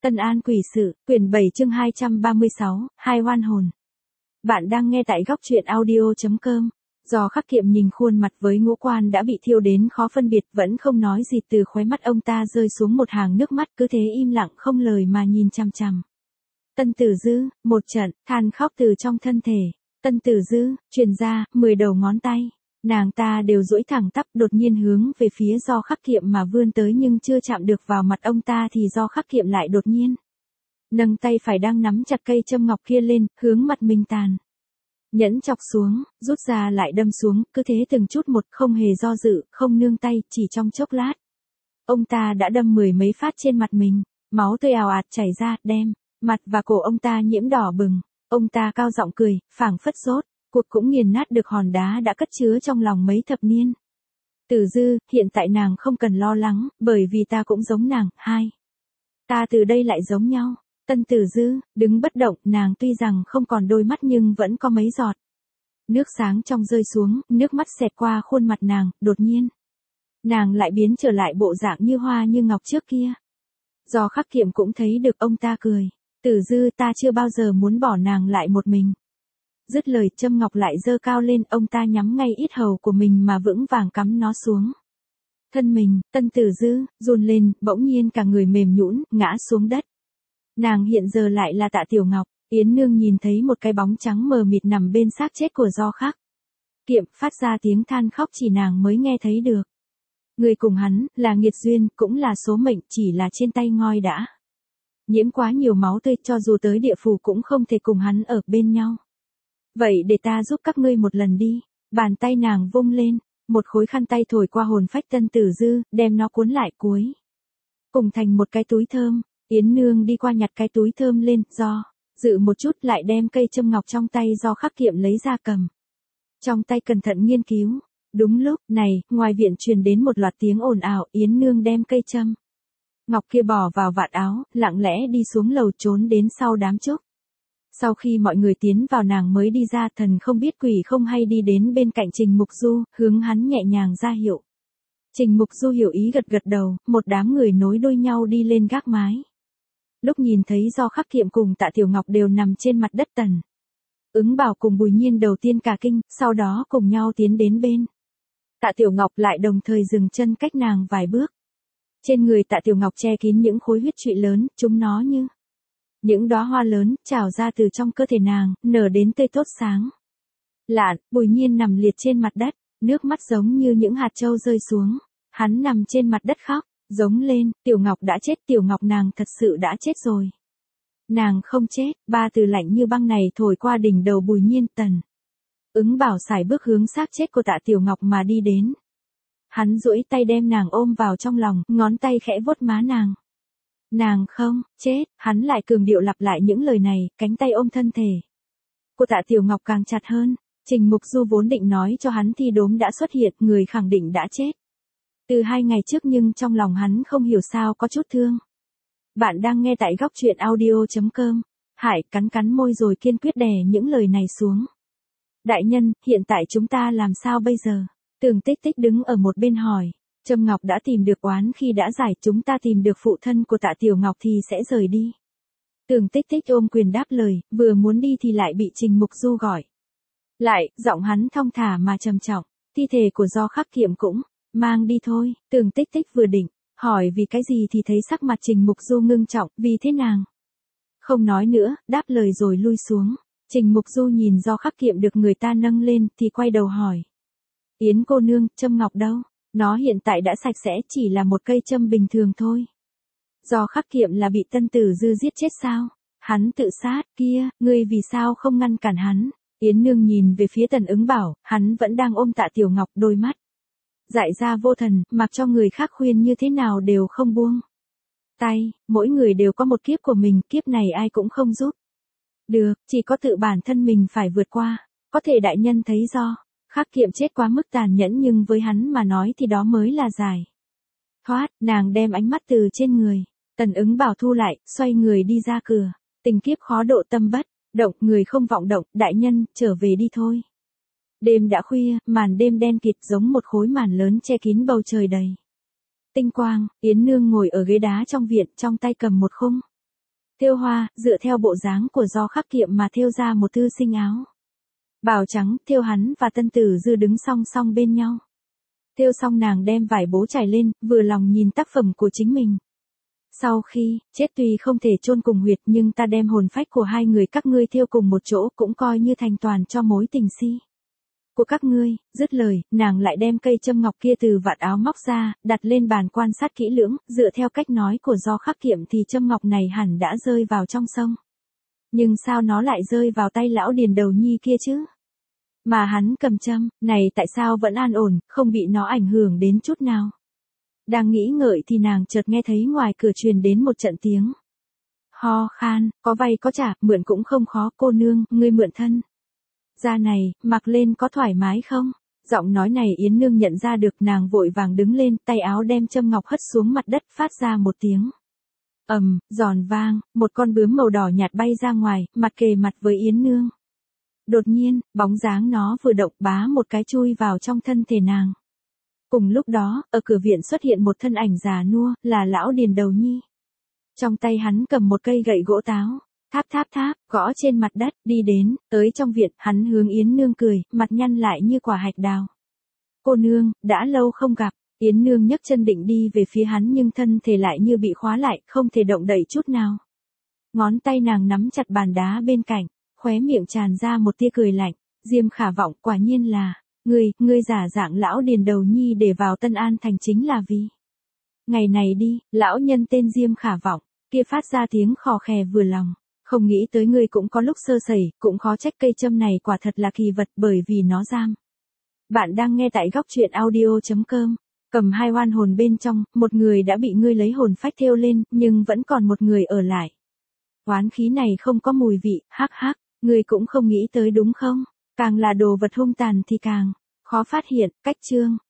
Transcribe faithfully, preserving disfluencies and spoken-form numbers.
Tân An Quỷ Sự, quyển bảy chương hai trăm ba mươi sáu, hai oan hồn. Bạn đang nghe tại góc truyện audio chấm com. Do Khắc Kiệm nhìn khuôn mặt với ngũ quan đã bị thiêu đến khó phân biệt, vẫn không nói gì, từ khóe mắt ông ta rơi xuống một hàng nước mắt, cứ thế im lặng không lời mà nhìn chằm chằm. Tân Tử Dư, một trận than khóc từ trong thân thể. Tân Tử Dư truyền ra mười đầu ngón tay, nàng ta đều duỗi thẳng tắp, đột nhiên hướng về phía Do Khắc Kiệm mà vươn tới, nhưng chưa chạm được vào mặt ông ta thì Do Khắc Kiệm lại đột nhiên nâng tay phải đang nắm chặt cây châm ngọc kia lên, hướng mặt mình tàn nhẫn chọc xuống, rút ra lại đâm xuống, cứ thế từng chút một, không hề do dự, không nương tay, chỉ trong chốc lát ông ta đã đâm mười mấy phát trên mặt mình, máu tươi ào ạt chảy ra, đem mặt và cổ ông ta nhiễm đỏ bừng. Ông ta cao giọng cười, phảng phất rốt cuộc cũng nghiền nát được hòn đá đã cất chứa trong lòng mấy thập niên. Tử Dư, hiện tại nàng không cần lo lắng, bởi vì ta cũng giống nàng, hai ta từ đây lại giống nhau. Tân Tử Dư đứng bất động, nàng tuy rằng không còn đôi mắt nhưng vẫn có mấy giọt nước sáng trong rơi xuống, nước mắt xẹt qua khuôn mặt nàng, đột nhiên nàng lại biến trở lại bộ dạng như hoa như ngọc trước kia. Do Khắc Kiệm cũng thấy được, ông ta cười, Tử Dư, ta chưa bao giờ muốn bỏ nàng lại một mình. Dứt lời, châm ngọc lại giơ cao lên, ông ta nhắm ngay yết hầu của mình mà vững vàng cắm nó xuống. Thân mình, Tân Tử Dư run lên, bỗng nhiên cả người mềm nhũn, ngã xuống đất. Nàng hiện giờ lại là Tạ Tiểu Ngọc. Yến Nương nhìn thấy một cái bóng trắng mờ mịt nằm bên xác chết của Do Khắc Kiệm, phát ra tiếng than khóc chỉ nàng mới nghe thấy được. Người cùng hắn là nghiệt duyên, cũng là số mệnh, chỉ là trên tay ngoi đã nhiễm quá nhiều máu tươi, cho dù tới địa phủ cũng không thể cùng hắn ở bên nhau. Vậy để ta giúp các ngươi một lần đi. Bàn tay nàng vung lên, một khối khăn tay thổi qua hồn phách Tân Tử Dư, đem nó cuốn lại cuối cùng thành một cái túi thơm. Yến Nương đi qua nhặt cái túi thơm lên, Do dự một chút lại đem cây châm ngọc trong tay Do Khắc Kiệm lấy ra, cầm trong tay cẩn thận nghiên cứu. Đúng lúc này, ngoài viện truyền đến một loạt tiếng ồn ào. Yến Nương đem cây châm ngọc kia bỏ vào vạt áo, lặng lẽ đi xuống lầu, trốn đến sau đám trúc. Sau khi mọi người tiến vào, nàng mới đi ra, thần không biết quỷ không hay đi đến bên cạnh Trình Mục Du, hướng hắn nhẹ nhàng ra hiệu. Trình Mục Du hiểu ý gật gật đầu, một đám người nối đuôi nhau đi lên gác mái. Lúc nhìn thấy Do Khắc Kiệm cùng Tạ Tiểu Ngọc đều nằm trên mặt đất, Tần Ứng Bảo cùng Bùi Nhiên đầu tiên cả kinh, sau đó cùng nhau tiến đến bên Tạ Tiểu Ngọc, lại đồng thời dừng chân cách nàng vài bước. Trên người Tạ Tiểu Ngọc che kín những khối huyết trụy lớn, chúng nó như những đóa hoa lớn, trào ra từ trong cơ thể nàng, nở đến tươi tốt sáng lạn. Bùi Nhiên nằm liệt trên mặt đất, nước mắt giống như những hạt châu rơi xuống. Hắn nằm trên mặt đất khóc, giống lên, Tiểu Ngọc đã chết, Tiểu Ngọc nàng thật sự đã chết rồi. Nàng không chết. Ba từ lạnh như băng này thổi qua đỉnh đầu Bùi Nhiên. Tần Ứng Bảo sải bước hướng xác chết của Tạ Tiểu Ngọc mà đi đến. Hắn duỗi tay đem nàng ôm vào trong lòng, ngón tay khẽ vuốt má nàng. Nàng không chết. Hắn lại cường điệu lặp lại những lời này, cánh tay ôm thân thể của Tạ Tiểu Ngọc càng chặt hơn. Trình Mục Du vốn định nói cho hắn thi đốm đã xuất hiện, người khẳng định đã chết từ hai ngày trước, nhưng trong lòng hắn không hiểu sao có chút thương. Bạn đang nghe tại góc truyện audio chấm com. Hải cắn cắn môi rồi kiên quyết đè những lời này xuống. Đại nhân, hiện tại chúng ta làm sao bây giờ? Tường Tích Tích đứng ở một bên hỏi. Trâm Ngọc đã tìm được oán khi đã giải, chúng ta tìm được phụ thân của Tạ Tiểu Ngọc thì sẽ rời đi. Tường Tích Tích ôm quyền đáp lời, vừa muốn đi thì lại bị Trình Mục Du gọi lại, giọng hắn thong thả mà trầm trọng. Thi thể của Do Khắc Kiệm cũng mang đi thôi. Tường Tích Tích vừa định hỏi vì cái gì thì thấy sắc mặt Trình Mục Du ngưng trọng, vì thế nàng không nói nữa, đáp lời rồi lui xuống. Trình Mục Du nhìn Do Khắc Kiệm được người ta nâng lên thì quay đầu hỏi. Yến cô nương, châm ngọc đâu? Nó hiện tại đã sạch sẽ, chỉ là một cây châm bình thường thôi. Do Khắc Kiệm là bị Tân Tử Dư giết chết sao? Hắn tự sát, kia, ngươi vì sao không ngăn cản hắn? Yến Nương nhìn về phía Tần Ứng Bảo, hắn vẫn đang ôm Tạ Tiểu Ngọc, đôi mắt dại ra vô thần, mặc cho người khác khuyên như thế nào đều không buông tay. Mỗi người đều có một kiếp của mình, kiếp này ai cũng không giúp được, chỉ có tự bản thân mình phải vượt qua. Có thể đại nhân thấy Do Khắc Kiệm chết quá mức tàn nhẫn, nhưng với hắn mà nói thì đó mới là giải thoát. Nàng đem ánh mắt từ trên người Tần Ứng Bảo thu lại, xoay người đi ra cửa. Tình kiếp khó độ tâm bất động, người không vọng động, đại nhân, trở về đi thôi. Đêm đã khuya, màn đêm đen kịt giống một khối màn lớn che kín bầu trời đầy tinh quang. Yến Nương ngồi ở ghế đá trong viện, trong tay cầm một khung Thêu hoa, dựa theo bộ dáng của Do Khắc Kiệm mà thêu ra một thư sinh áo bào trắng, thêu hắn và Tân Tử Dư đứng song song bên nhau. Thêu xong nàng đem vải bố trải lên, vừa lòng nhìn tác phẩm của chính mình. Sau khi chết tuy không thể chôn cùng huyệt, nhưng ta đem hồn phách của hai người các ngươi thêu cùng một chỗ cũng coi như thành toàn cho mối tình si của các ngươi. Dứt lời, nàng lại đem cây châm ngọc kia từ vạt áo móc ra, đặt lên bàn quan sát kỹ lưỡng, dựa theo cách nói của Do Khắc Kiệm thì châm ngọc này hẳn đã rơi vào trong sông. Nhưng sao nó lại rơi vào tay lão Điền Đầu Nhi kia chứ? Mà hắn cầm châm, này tại sao vẫn an ổn, không bị nó ảnh hưởng đến chút nào? Đang nghĩ ngợi thì nàng chợt nghe thấy ngoài cửa truyền đến một trận tiếng ho khan, có vay có trả, mượn cũng không khó, cô nương, ngươi mượn thân da này, mặc lên có thoải mái không? Giọng nói này Yến Nương nhận ra được, nàng vội vàng đứng lên, tay áo đem châm ngọc hất xuống mặt đất, phát ra một tiếng ầm, giòn vang, một con bướm màu đỏ nhạt bay ra ngoài, mặt kề mặt với Yến Nương. Đột nhiên, bóng dáng nó vừa động, bá một cái chui vào trong thân thể nàng. Cùng lúc đó, ở cửa viện xuất hiện một thân ảnh già nua, là lão Điền Đầu Nhi. Trong tay hắn cầm một cây gậy gỗ táo, tháp tháp tháp, gõ trên mặt đất, đi đến, tới trong viện, hắn hướng Yến Nương cười, mặt nhăn lại như quả hạch đào. Cô nương, đã lâu không gặp. Yến Nương nhấc chân định đi về phía hắn nhưng thân thể lại như bị khóa lại, không thể động đậy chút nào. Ngón tay nàng nắm chặt bàn đá bên cạnh, khóe miệng tràn ra một tia cười lạnh. Diêm Khả Vọng, quả nhiên là ngươi, ngươi giả dạng lão Điền Đầu Nhi để vào Tân An thành chính là vì ngày này đi. Lão nhân tên Diêm Khả Vọng kia phát ra tiếng khò khè vừa lòng. Không nghĩ tới ngươi cũng có lúc sơ sẩy, cũng khó trách cây châm này quả thật là kỳ vật, bởi vì nó giam. Bạn đang nghe tại góc truyện audio chấm com. Cầm hai oan hồn bên trong, một người đã bị ngươi lấy hồn phách thêu lên, nhưng vẫn còn một người ở lại. Oán khí này không có mùi vị, hắc hắc, ngươi cũng không nghĩ tới đúng không? Càng là đồ vật hung tàn thì càng khó phát hiện. Cách chương